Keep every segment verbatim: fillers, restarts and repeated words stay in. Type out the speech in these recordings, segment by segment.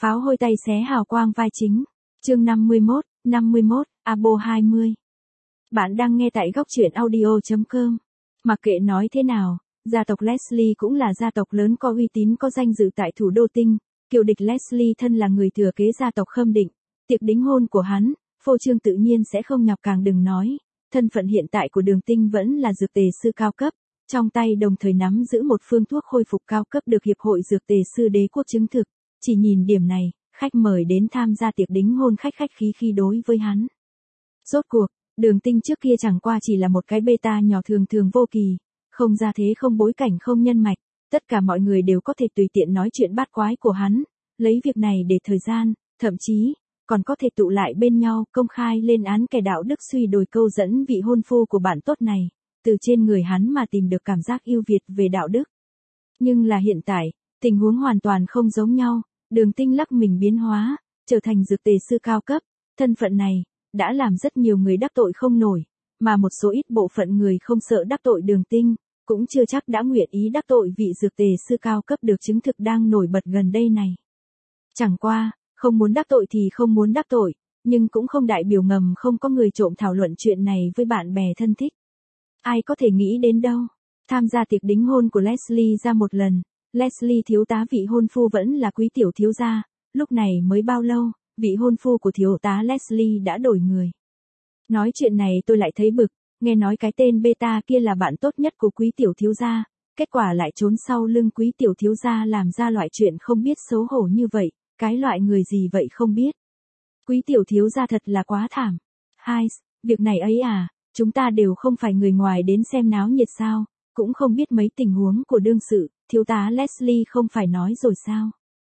Pháo hôi tay xé hào quang vai chính. Chương năm mươi mốt, năm mươi mốt, Abo hai mươi. Bạn đang nghe tại góc truyện audio chấm com. Mặc kệ nói thế nào, gia tộc Leslie cũng là gia tộc lớn có uy tín có danh dự tại thủ đô Tinh. Kiều địch Leslie thân là người thừa kế gia tộc Khâm Định. Tiệc đính hôn của hắn, phô trương tự nhiên sẽ không nhọc càng đừng nói. Thân phận hiện tại của Đường Tinh vẫn là dược tề sư cao cấp. Trong tay đồng thời nắm giữ một phương thuốc khôi phục cao cấp được Hiệp hội Dược tề sư đế quốc chứng thực. Chỉ nhìn điểm này, khách mời đến tham gia tiệc đính hôn khách khách khí khí đối với hắn. Rốt cuộc, Đường Tinh trước kia chẳng qua chỉ là một cái beta nhỏ thường thường vô kỳ, không gia thế không bối cảnh không nhân mạch, tất cả mọi người đều có thể tùy tiện nói chuyện bát quái của hắn, lấy việc này để thời gian, thậm chí, còn có thể tụ lại bên nhau công khai lên án kẻ đạo đức suy đồi câu dẫn vị hôn phu của bạn tốt này, từ trên người hắn mà tìm được cảm giác yêu Việt về đạo đức. Nhưng là hiện tại, tình huống hoàn toàn không giống nhau. Đường Tinh lắc mình biến hóa, trở thành dược tề sư cao cấp, thân phận này, đã làm rất nhiều người đắc tội không nổi, mà một số ít bộ phận người không sợ đắc tội Đường Tinh, cũng chưa chắc đã nguyện ý đắc tội vị dược tề sư cao cấp được chứng thực đang nổi bật gần đây này. Chẳng qua, không muốn đắc tội thì không muốn đắc tội, nhưng cũng không đại biểu ngầm không có người trộm thảo luận chuyện này với bạn bè thân thích. Ai có thể nghĩ đến đâu, tham gia tiệc đính hôn của Leslie ra một lần. Leslie thiếu tá vị hôn phu vẫn là quý tiểu thiếu gia, lúc này mới bao lâu, vị hôn phu của thiếu tá Leslie đã đổi người. Nói chuyện này tôi lại thấy bực, nghe nói cái tên beta kia là bạn tốt nhất của quý tiểu thiếu gia, kết quả lại trốn sau lưng quý tiểu thiếu gia làm ra loại chuyện không biết xấu hổ như vậy, cái loại người gì vậy không biết. Quý tiểu thiếu gia thật là quá thảm. Hai, việc này ấy à, chúng ta đều không phải người ngoài đến xem náo nhiệt sao, cũng không biết mấy tình huống của đương sự. Thiếu tá Leslie không phải nói rồi sao?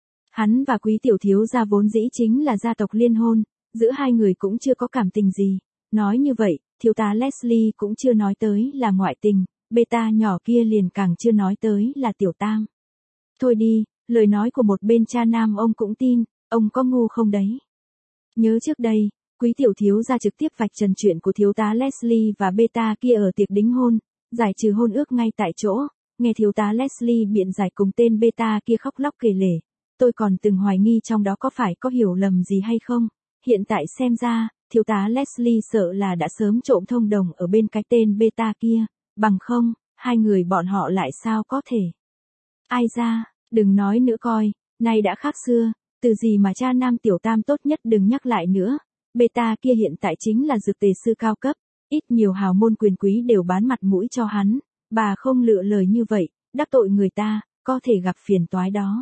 Hắn và quý tiểu thiếu gia vốn dĩ chính là gia tộc liên hôn, giữa hai người cũng chưa có cảm tình gì. Nói như vậy, thiếu tá Leslie cũng chưa nói tới là ngoại tình, beta nhỏ kia liền càng chưa nói tới là tiểu tam. Thôi đi, lời nói của một bên cha nam ông cũng tin, ông có ngu không đấy? Nhớ trước đây, quý tiểu thiếu gia trực tiếp vạch trần chuyện của thiếu tá Leslie và beta kia ở tiệc đính hôn, giải trừ hôn ước ngay tại chỗ. Nghe thiếu tá Leslie biện giải cùng tên beta kia khóc lóc kể lể, tôi còn từng hoài nghi trong đó có phải có hiểu lầm gì hay không, hiện tại xem ra, thiếu tá Leslie sợ là đã sớm trộm thông đồng ở bên cái tên beta kia, bằng không, hai người bọn họ lại sao có thể. Ai ra, đừng nói nữa coi, nay đã khác xưa, từ gì mà cha nam tiểu tam tốt nhất đừng nhắc lại nữa, beta kia hiện tại chính là dược tề sư cao cấp, ít nhiều hào môn quyền quý đều bán mặt mũi cho hắn. Bà không lựa lời như vậy, đắc tội người ta, có thể gặp phiền toái đó.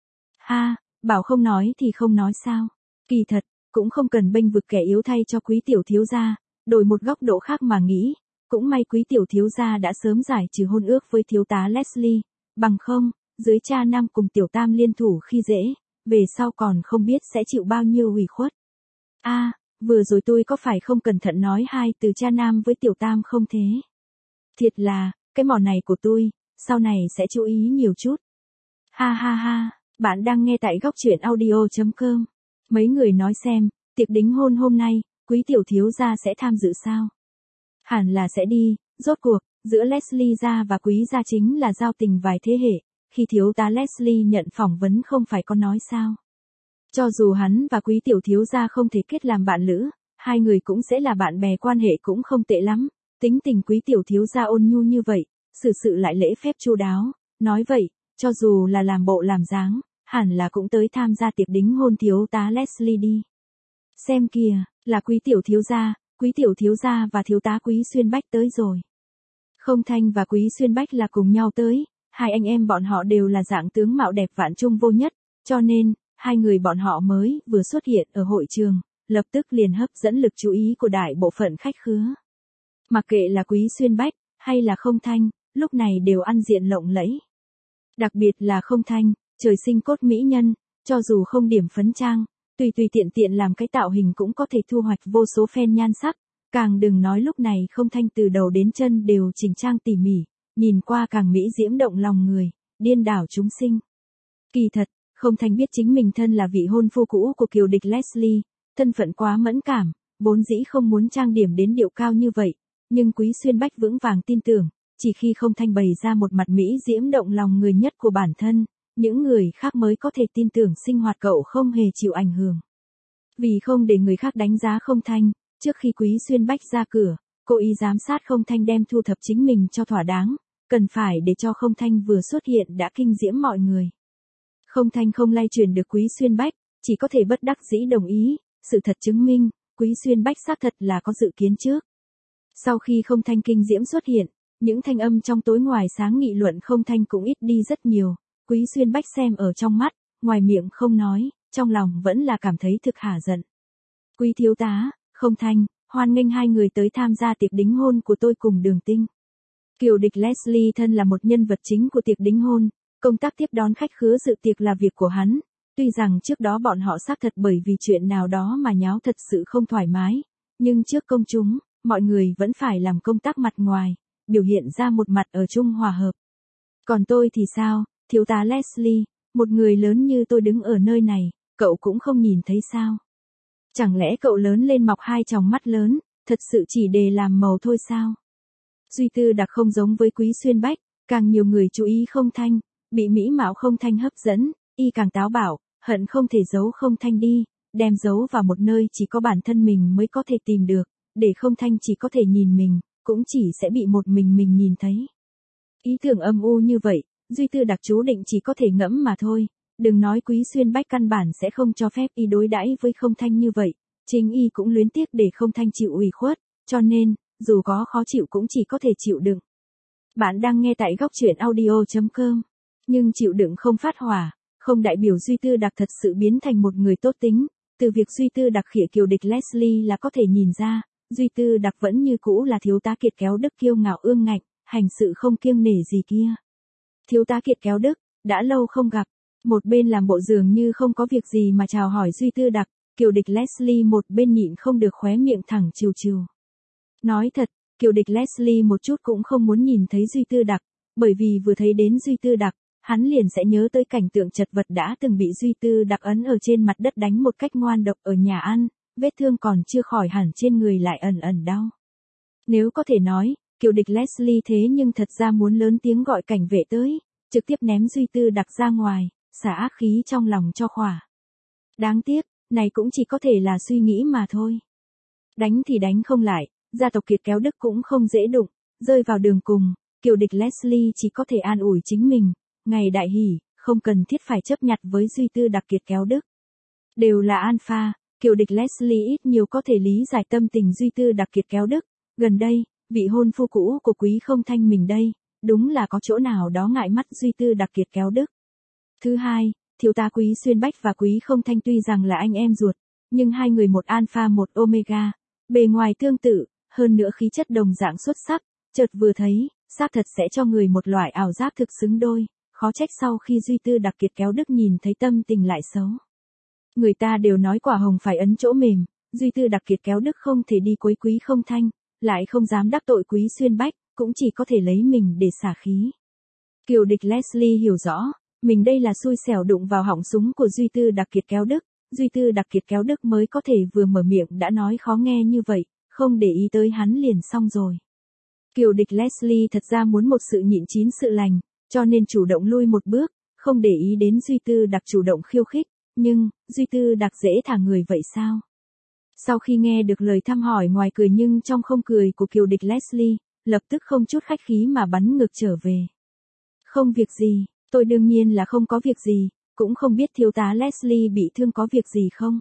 Ha, bảo không nói thì không nói sao. Kỳ thật, cũng không cần bênh vực kẻ yếu thay cho quý tiểu thiếu gia, đổi một góc độ khác mà nghĩ, cũng may quý tiểu thiếu gia đã sớm giải trừ hôn ước với thiếu tá Leslie, bằng không, dưới cha nam cùng tiểu tam liên thủ khi dễ, về sau còn không biết sẽ chịu bao nhiêu ủy khuất. A, à, vừa rồi tôi có phải không cẩn thận nói hai từ cha nam với tiểu tam không thế? Thiệt là, cái mỏ này của tôi, sau này sẽ chú ý nhiều chút. Ha ha ha, bạn đang nghe tại góc truyện audio chấm com. Mấy người nói xem, tiệc đính hôn hôm nay, quý tiểu thiếu gia sẽ tham dự sao? Hẳn là sẽ đi, rốt cuộc, giữa Leslie gia và quý gia chính là giao tình vài thế hệ, khi thiếu tá Leslie nhận phỏng vấn không phải có nói sao. Cho dù hắn và quý tiểu thiếu gia không thể kết làm bạn lữ, hai người cũng sẽ là bạn bè quan hệ cũng không tệ lắm. Tính tình quý tiểu thiếu gia ôn nhu như vậy, xử sự lại lễ phép chu đáo, nói vậy, cho dù là làm bộ làm dáng, hẳn là cũng tới tham gia tiệc đính hôn thiếu tá Leslie đi. Xem kìa, là quý tiểu thiếu gia, quý tiểu thiếu gia và thiếu tá Quý Xuyên Bách tới rồi. Không Thanh và Quý Xuyên Bách là cùng nhau tới, hai anh em bọn họ đều là dạng tướng mạo đẹp vạn trung vô nhất, cho nên, hai người bọn họ mới vừa xuất hiện ở hội trường, lập tức liền hấp dẫn lực chú ý của đại bộ phận khách khứa. Mặc kệ là Quý Xuyên Bách, hay là Không Thanh, lúc này đều ăn diện lộng lẫy. Đặc biệt là Không Thanh, trời sinh cốt mỹ nhân, cho dù không điểm phấn trang, tùy tùy tiện tiện làm cái tạo hình cũng có thể thu hoạch vô số fan nhan sắc, càng đừng nói lúc này Không Thanh từ đầu đến chân đều chỉnh trang tỉ mỉ, nhìn qua càng mỹ diễm động lòng người, điên đảo chúng sinh. Kỳ thật, Không Thanh biết chính mình thân là vị hôn phu cũ của kiều địch Leslie, thân phận quá mẫn cảm, vốn dĩ không muốn trang điểm đến điệu cao như vậy. Nhưng Quý Xuyên Bách vững vàng tin tưởng, chỉ khi Không Thanh bày ra một mặt mỹ diễm động lòng người nhất của bản thân, những người khác mới có thể tin tưởng sinh hoạt cậu không hề chịu ảnh hưởng. Vì không để người khác đánh giá Không Thanh, trước khi Quý Xuyên Bách ra cửa, cô ý giám sát Không Thanh đem thu thập chính mình cho thỏa đáng, cần phải để cho Không Thanh vừa xuất hiện đã kinh diễm mọi người. Không Thanh không lay truyền được Quý Xuyên Bách, chỉ có thể bất đắc dĩ đồng ý, sự thật chứng minh, Quý Xuyên Bách xác thật là có dự kiến trước. Sau khi Không Thanh kinh diễm xuất hiện, những thanh âm trong tối ngoài sáng nghị luận Không Thanh cũng ít đi rất nhiều, Quý Xuyên Bách xem ở trong mắt, ngoài miệng không nói, trong lòng vẫn là cảm thấy thực hả giận. Quý thiếu tá, Không Thanh, hoan nghênh hai người tới tham gia tiệc đính hôn của tôi cùng Đường Tinh. Kiều địch Leslie thân là một nhân vật chính của tiệc đính hôn, công tác tiếp đón khách khứa dự tiệc là việc của hắn. Tuy rằng trước đó bọn họ xác thật bởi vì chuyện nào đó mà nháo thật sự không thoải mái, nhưng trước công chúng, mọi người vẫn phải làm công tác mặt ngoài, biểu hiện ra một mặt ở chung hòa hợp. Còn tôi thì sao, thiếu tá Leslie, một người lớn như tôi đứng ở nơi này, cậu cũng không nhìn thấy sao? Chẳng lẽ cậu lớn lên mọc hai tròng mắt lớn, thật sự chỉ để làm màu thôi sao? Duy Tư Đặc không giống với Quý Xuyên Bách, càng nhiều người chú ý Không Thanh, bị mỹ mạo Không Thanh hấp dẫn, y càng táo bạo, hận không thể giấu Không Thanh đi, đem giấu vào một nơi chỉ có bản thân mình mới có thể tìm được, để Không Thanh chỉ có thể nhìn mình, cũng chỉ sẽ bị một mình mình nhìn thấy. Ý tưởng âm u như vậy, Duy Tư Đặc chú định chỉ có thể ngẫm mà thôi, đừng nói Quý Xuyên Bách căn bản sẽ không cho phép y đối đãi với Không Thanh như vậy, chính y cũng luyến tiếc để Không Thanh chịu ủy khuất, cho nên, dù có khó chịu cũng chỉ có thể chịu đựng. Bạn đang nghe tại góc truyện audio chấm com, nhưng chịu đựng không phát hỏa, không đại biểu Duy Tư Đặc thật sự biến thành một người tốt tính, từ việc Duy Tư Đặc khịa kiều địch Leslie là có thể nhìn ra, Duy Tư Đặc vẫn như cũ là thiếu tá Kiệt Kéo Đức kiêu ngạo ương ngạnh, hành sự không kiêng nể gì kia. Thiếu tá Kiệt Kéo Đức, đã lâu không gặp, một bên làm bộ dường như không có việc gì mà chào hỏi Duy Tư Đặc, kiều địch Leslie một bên nhịn không được khóe miệng thẳng trừ trừ. Nói thật, kiều địch Leslie một chút cũng không muốn nhìn thấy Duy Tư Đặc, bởi vì vừa thấy đến Duy Tư Đặc, hắn liền sẽ nhớ tới cảnh tượng chật vật đã từng bị Duy Tư Đặc ấn ở trên mặt đất đánh một cách ngoan độc ở nhà ăn, vết thương còn chưa khỏi hẳn trên người lại ẩn ẩn đau. Nếu có thể nói, kiều địch Leslie thế nhưng thật ra muốn lớn tiếng gọi cảnh vệ tới, trực tiếp ném Duy Tư Đặc ra ngoài, xả ác khí trong lòng cho khỏa. Đáng tiếc, này cũng chỉ có thể là suy nghĩ mà thôi. Đánh thì đánh không lại, gia tộc Kiệt Kéo Đức cũng không dễ đụng, rơi vào đường cùng, kiều địch Leslie chỉ có thể an ủi chính mình, ngày đại hỷ, không cần thiết phải chấp nhặt với Duy Tư Đặc Kiệt Kéo Đức. Đều là alpha, kiều địch Leslie ít nhiều có thể lý giải tâm tình Duy Tư Đặc Kiệt Kéo Đức, gần đây, vị hôn phu cũ của Quý Không Thanh mình đây, đúng là có chỗ nào đó ngại mắt Duy Tư Đặc Kiệt Kéo Đức. Thứ hai, thiếu tá Quý Xuyên Bách và Quý Không Thanh tuy rằng là anh em ruột, nhưng hai người một alpha một omega, bề ngoài tương tự, hơn nữa khí chất đồng dạng xuất sắc, chợt vừa thấy, xác thật sẽ cho người một loại ảo giác thực xứng đôi, khó trách sau khi Duy Tư Đặc Kiệt Kéo Đức nhìn thấy tâm tình lại xấu. Người ta đều nói quả hồng phải ấn chỗ mềm, Duy Tư Đặc Kiệt Kéo Đức không thể đi quấy Quý Không Thanh, lại không dám đắc tội Quý Xuyên Bách, cũng chỉ có thể lấy mình để xả khí. Kiều địch Leslie hiểu rõ, mình đây là xui xẻo đụng vào họng súng của Duy Tư Đặc Kiệt Kéo Đức, Duy Tư Đặc Kiệt Kéo Đức mới có thể vừa mở miệng đã nói khó nghe như vậy, không để ý tới hắn liền xong rồi. Kiều địch Leslie thật ra muốn một sự nhịn chín sự lành, cho nên chủ động lui một bước, không để ý đến Duy Tư Đặc chủ động khiêu khích, nhưng, Duy Tư Đặc dễ thả người vậy sao? Sau khi nghe được lời thăm hỏi ngoài cười nhưng trong không cười của kiều địch Leslie, lập tức không chút khách khí mà bắn ngược trở về. Không việc gì, tôi đương nhiên là không có việc gì, cũng không biết thiếu tá Leslie bị thương có việc gì không?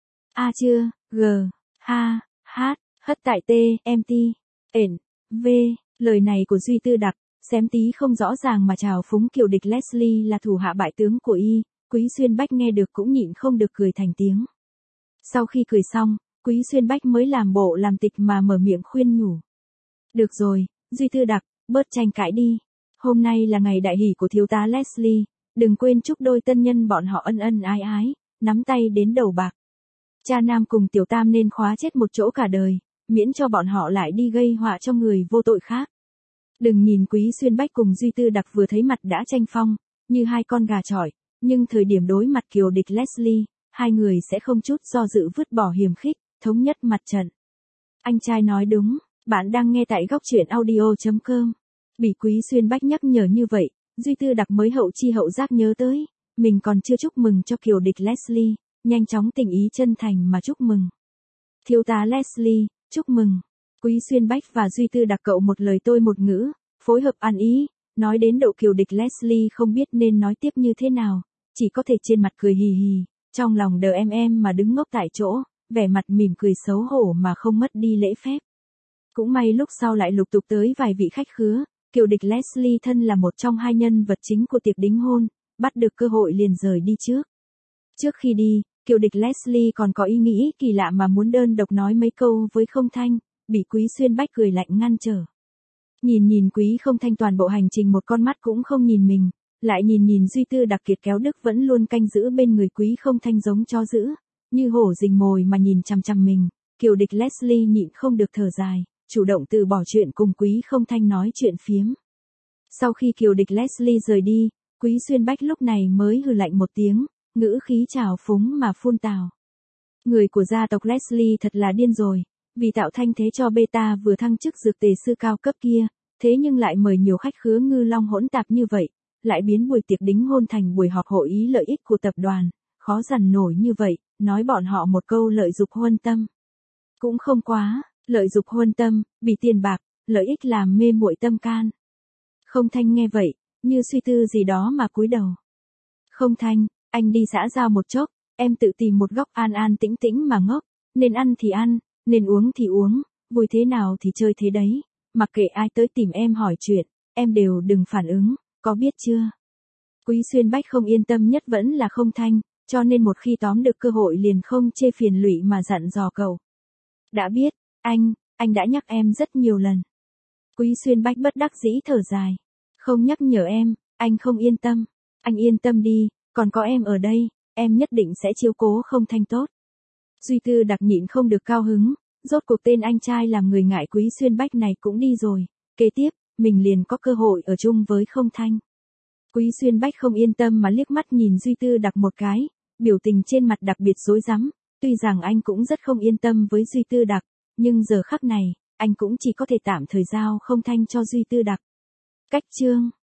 A chưa, G, H, H, hất tại T, M T, N, V, lời này của Duy Tư Đặc, xém tí không rõ ràng mà chào phúng kiều địch Leslie là thủ hạ bại tướng của y, Quý Xuyên Bách nghe được cũng nhịn không được cười thành tiếng. Sau khi cười xong, Quý Xuyên Bách mới làm bộ làm tịch mà mở miệng khuyên nhủ. Được rồi, Duy Tư Đặc, bớt tranh cãi đi. Hôm nay là ngày đại hỷ của thiếu tá Leslie, đừng quên chúc đôi tân nhân bọn họ ân ân ái ái, nắm tay đến đầu bạc. Cha nam cùng tiểu tam nên khóa chết một chỗ cả đời, miễn cho bọn họ lại đi gây họa cho người vô tội khác. Đừng nhìn Quý Xuyên Bách cùng Duy Tư Đặc vừa thấy mặt đã tranh phong, như hai con gà chọi, nhưng thời điểm đối mặt kiều địch Leslie, hai người sẽ không chút do dự vứt bỏ hiềm khích, thống nhất mặt trận. Anh trai nói đúng, bạn đang nghe tại góc truyện audio chấm com. Bị Quý Xuyên Bách nhắc nhở như vậy, Duy Tư Đặc mới hậu chi hậu giác nhớ tới, mình còn chưa chúc mừng cho Kiều địch Leslie, nhanh chóng tình ý chân thành mà chúc mừng. Thiếu tá Leslie, chúc mừng. Quý Xuyên Bách và Duy Tư Đặc cậu một lời tôi một ngữ, phối hợp ăn ý, nói đến độ Kiều địch Leslie không biết nên nói tiếp như thế nào, chỉ có thể trên mặt cười hì hì, trong lòng đờ em em mà đứng ngốc tại chỗ, vẻ mặt mỉm cười xấu hổ mà không mất đi lễ phép. Cũng may lúc sau lại lục tục tới vài vị khách khứa, Kiều địch Leslie thân là một trong hai nhân vật chính của tiệc đính hôn, bắt được cơ hội liền rời đi trước. Trước khi đi, Kiều địch Leslie còn có ý nghĩ kỳ lạ mà muốn đơn độc nói mấy câu với Không Thanh, bị Quý Xuyên Bách cười lạnh ngăn trở. Nhìn nhìn Quý Không Thanh toàn bộ hành trình một con mắt cũng không nhìn mình, lại nhìn nhìn Duy Tư Đặc Kiệt kéo Đức vẫn luôn canh giữ bên người Quý Không Thanh giống chó dữ, như hổ rình mồi mà nhìn chằm chằm mình, Kiều địch Leslie nhịn không được thở dài, chủ động từ bỏ chuyện cùng Quý Không Thanh nói chuyện phiếm. Sau khi Kiều địch Leslie rời đi, Quý Xuyên Bách lúc này mới hừ lạnh một tiếng, ngữ khí trào phúng mà phun tào. Người của gia tộc Leslie thật là điên rồi, vì tạo thanh thế cho beta vừa thăng chức dược tề sư cao cấp kia, thế nhưng lại mời nhiều khách khứa ngư long hỗn tạp như vậy, lại biến buổi tiệc đính hôn thành buổi họp hội ý lợi ích của tập đoàn, khó dằn nổi như vậy, nói bọn họ một câu lợi dục huân tâm. Cũng không quá, lợi dục huân tâm, bị tiền bạc, lợi ích làm mê muội tâm can. Không Thanh nghe vậy, như suy tư gì đó mà cúi đầu. Không Thanh, anh đi xã giao một chốc, em tự tìm một góc an an tĩnh tĩnh mà ngốc, nên ăn thì ăn, nên uống thì uống, vui thế nào thì chơi thế đấy, mặc kệ ai tới tìm em hỏi chuyện, em đều đừng phản ứng, có biết chưa? Quý Xuyên Bách không yên tâm nhất vẫn là Không Thanh, cho nên một khi tóm được cơ hội liền không chê phiền lụy mà dặn dò cậu. Đã biết, anh, anh đã nhắc em rất nhiều lần. Quý Xuyên Bách bất đắc dĩ thở dài. Không nhắc nhở em, anh không yên tâm. Anh yên tâm đi, còn có em ở đây, em nhất định sẽ chiếu cố Không Thanh tốt. Duy Tư Đặc nhịn không được cao hứng, rốt cuộc tên anh trai làm người ngại Quý Xuyên Bách này cũng đi rồi, kế tiếp, mình liền có cơ hội ở chung với Không Thanh. Quý Xuyên Bách không yên tâm mà liếc mắt nhìn Duy Tư Đặc một cái, biểu tình trên mặt đặc biệt rối rắm, tuy rằng anh cũng rất không yên tâm với Duy Tư Đặc, nhưng giờ khắc này, anh cũng chỉ có thể tạm thời giao Không Thanh cho Duy Tư Đặc. Cách chương